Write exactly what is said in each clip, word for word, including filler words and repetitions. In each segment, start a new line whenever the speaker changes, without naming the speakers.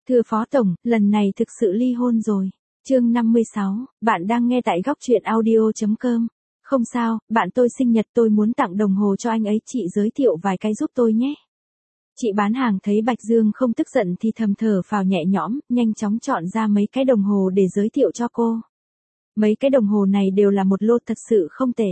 Thưa Phó Tổng, lần này thực sự ly hôn rồi. Chương năm mươi sáu, bạn đang nghe tại góc truyện audio chấm com. Không sao, bạn tôi sinh nhật tôi muốn tặng đồng hồ cho anh ấy, chị giới thiệu vài cái giúp tôi nhé. Chị bán hàng thấy Bạch Dương không tức giận thì thầm thở phào nhẹ nhõm, nhanh chóng chọn ra mấy cái đồng hồ để giới thiệu cho cô. Mấy cái đồng hồ này đều là một lô thật sự không tệ.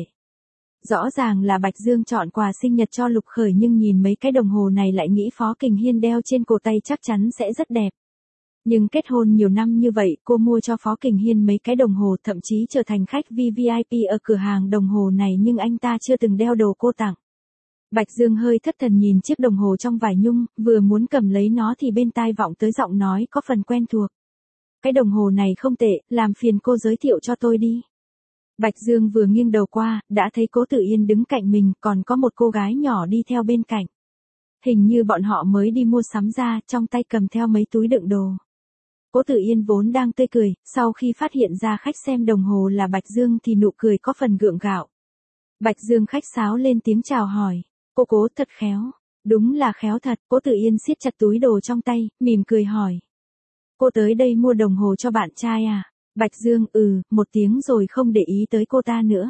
Rõ ràng là Bạch Dương chọn quà sinh nhật cho Lục Khởi, nhưng nhìn mấy cái đồng hồ này lại nghĩ Phó Kình Hiên đeo trên cổ tay chắc chắn sẽ rất đẹp. Nhưng kết hôn nhiều năm như vậy, cô mua cho Phó Kình Hiên mấy cái đồng hồ, thậm chí trở thành khách vi vi ai pi ở cửa hàng đồng hồ này, nhưng anh ta chưa từng đeo đồ cô tặng. Bạch Dương hơi thất thần nhìn chiếc đồng hồ trong vải nhung, vừa muốn cầm lấy nó thì bên tai vọng tới giọng nói có phần quen thuộc. Cái đồng hồ này không tệ, làm phiền cô giới thiệu cho tôi đi. Bạch Dương vừa nghiêng đầu qua, đã thấy Cố Tử Yên đứng cạnh mình, còn có một cô gái nhỏ đi theo bên cạnh. Hình như bọn họ mới đi mua sắm ra, trong tay cầm theo mấy túi đựng đồ. Cố Tử Yên vốn đang tươi cười, sau khi phát hiện ra khách xem đồng hồ là Bạch Dương thì nụ cười có phần gượng gạo. Bạch Dương khách sáo lên tiếng chào hỏi, cô Cố thật khéo. Đúng là khéo thật. Cố Tử Yên siết chặt túi đồ trong tay, mỉm cười hỏi. Cô tới đây mua đồng hồ cho bạn trai à? Bạch Dương ừ, một tiếng rồi không để ý tới cô ta nữa.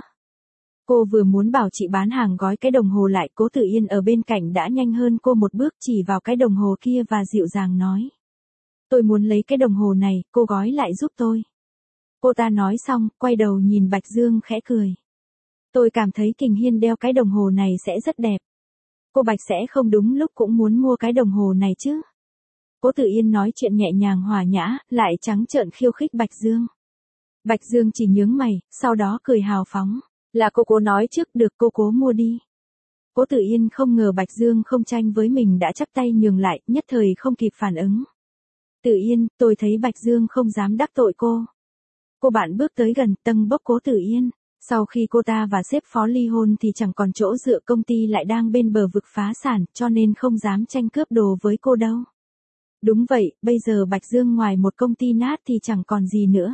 Cô vừa muốn bảo chị bán hàng gói cái đồng hồ lại, Cố Tử Yên ở bên cạnh đã nhanh hơn cô một bước, chỉ vào cái đồng hồ kia và dịu dàng nói. Tôi muốn lấy cái đồng hồ này, cô gói lại giúp tôi. Cô ta nói xong, quay đầu nhìn Bạch Dương khẽ cười. Tôi cảm thấy Kình Hiên đeo cái đồng hồ này sẽ rất đẹp. Cô Bạch sẽ không đúng lúc cũng muốn mua cái đồng hồ này chứ? Cố Tử Yên nói chuyện nhẹ nhàng hòa nhã, lại trắng trợn khiêu khích Bạch Dương. Bạch Dương chỉ nhướng mày, sau đó cười hào phóng. Là cô Cố nói trước, được, cô Cố mua đi. Cố Tử Yên không ngờ Bạch Dương không tranh với mình đã chắp tay nhường lại, nhất thời không kịp phản ứng. Tử Yên, tôi thấy Bạch Dương không dám đắc tội cô. Cô bạn bước tới gần, tâng bốc Cố Tử Yên. Sau khi cô ta và sếp Phó ly hôn thì chẳng còn chỗ dựa, công ty lại đang bên bờ vực phá sản, cho nên không dám tranh cướp đồ với cô đâu. Đúng vậy, bây giờ Bạch Dương ngoài một công ty nát thì chẳng còn gì nữa.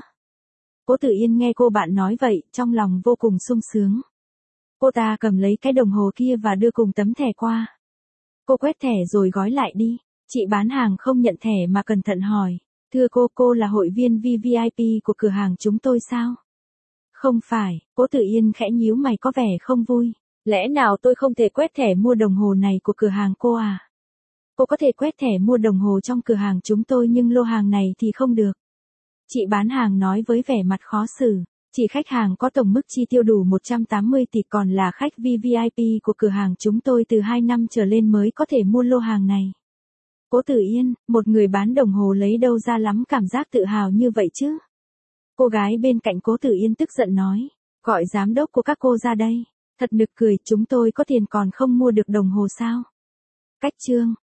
Cố Tử Yên nghe cô bạn nói vậy, trong lòng vô cùng sung sướng. Cô ta cầm lấy cái đồng hồ kia và đưa cùng tấm thẻ qua. Cô quét thẻ rồi gói lại đi. Chị bán hàng không nhận thẻ mà cẩn thận hỏi. Thưa cô, cô là hội viên vi vi ai pi của cửa hàng chúng tôi sao? Không phải. Cố Tử Yên khẽ nhíu mày có vẻ không vui. Lẽ nào tôi không thể quét thẻ mua đồng hồ này của cửa hàng cô à? Cô có thể quét thẻ mua đồng hồ trong cửa hàng chúng tôi, nhưng lô hàng này thì không được. Chị bán hàng nói với vẻ mặt khó xử. Chỉ khách hàng có tổng mức chi tiêu đủ một trăm tám mươi tỷ, còn là khách vi vi ai pi của cửa hàng chúng tôi từ hai năm trở lên mới có thể mua lô hàng này. Cố Tử Yên, một người bán đồng hồ lấy đâu ra lắm cảm giác tự hào như vậy chứ? Cô gái bên cạnh Cố Tử Yên tức giận nói. Gọi giám đốc của các cô ra đây. Thật nực cười, chúng tôi có tiền còn không mua được đồng hồ sao? Cách chương.